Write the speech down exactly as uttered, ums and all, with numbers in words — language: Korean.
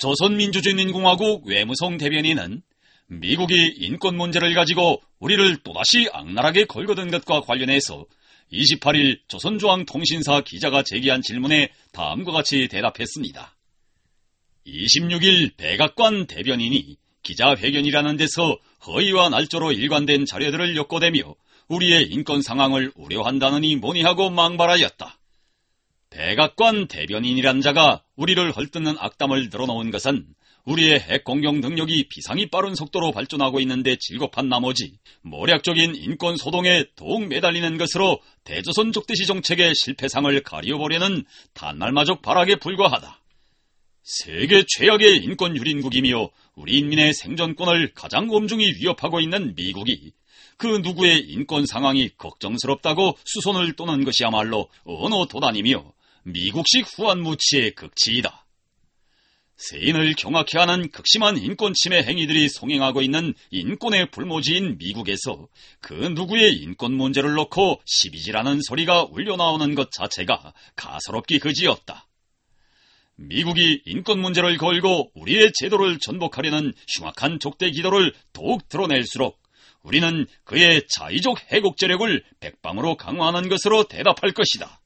조선민주주의인민공화국 외무성 대변인은 미국이 인권 문제를 가지고 우리를 또다시 악랄하게 걸거든 것과 관련해서 이십팔 일 조선중앙통신사 기자가 제기한 질문에 다음과 같이 대답했습니다. 이십육 일 백악관 대변인이 기자회견이라는 데서 허위와 날조로 일관된 자료들을 엮어대며 우리의 인권 상황을 우려한다느니 뭐니하고 망발하였다. 백악관 대변인이란 자가 우리를 헐뜯는 악담을 늘어놓은 것은 우리의 핵공격 능력이 비상이 빠른 속도로 발전하고 있는데 질겁한 나머지 모략적인 인권 소동에 더욱 매달리는 것으로 대조선 적대시 정책의 실패상을 가리워보려는 단말마적 발악에 불과하다. 세계 최악의 인권 유린국이며 우리 인민의 생존권을 가장 엄중히 위협하고 있는 미국이 그 누구의 인권 상황이 걱정스럽다고 수선을 떠는 것이야말로 언어 도단이며 미국식 후한무치의 극치이다. 세인을 경악해 하는 극심한 인권 침해 행위들이 성행하고 있는 인권의 불모지인 미국에서 그 누구의 인권 문제를 놓고 시비질하는 소리가 울려나오는 것 자체가 가소롭기 그지없다. 미국이 인권 문제를 걸고 우리의 제도를 전복하려는 흉악한 족대 기도를 더욱 드러낼수록 우리는 그의 자의적 해곡 재력을 백방으로 강화하는 것으로 대답할 것이다.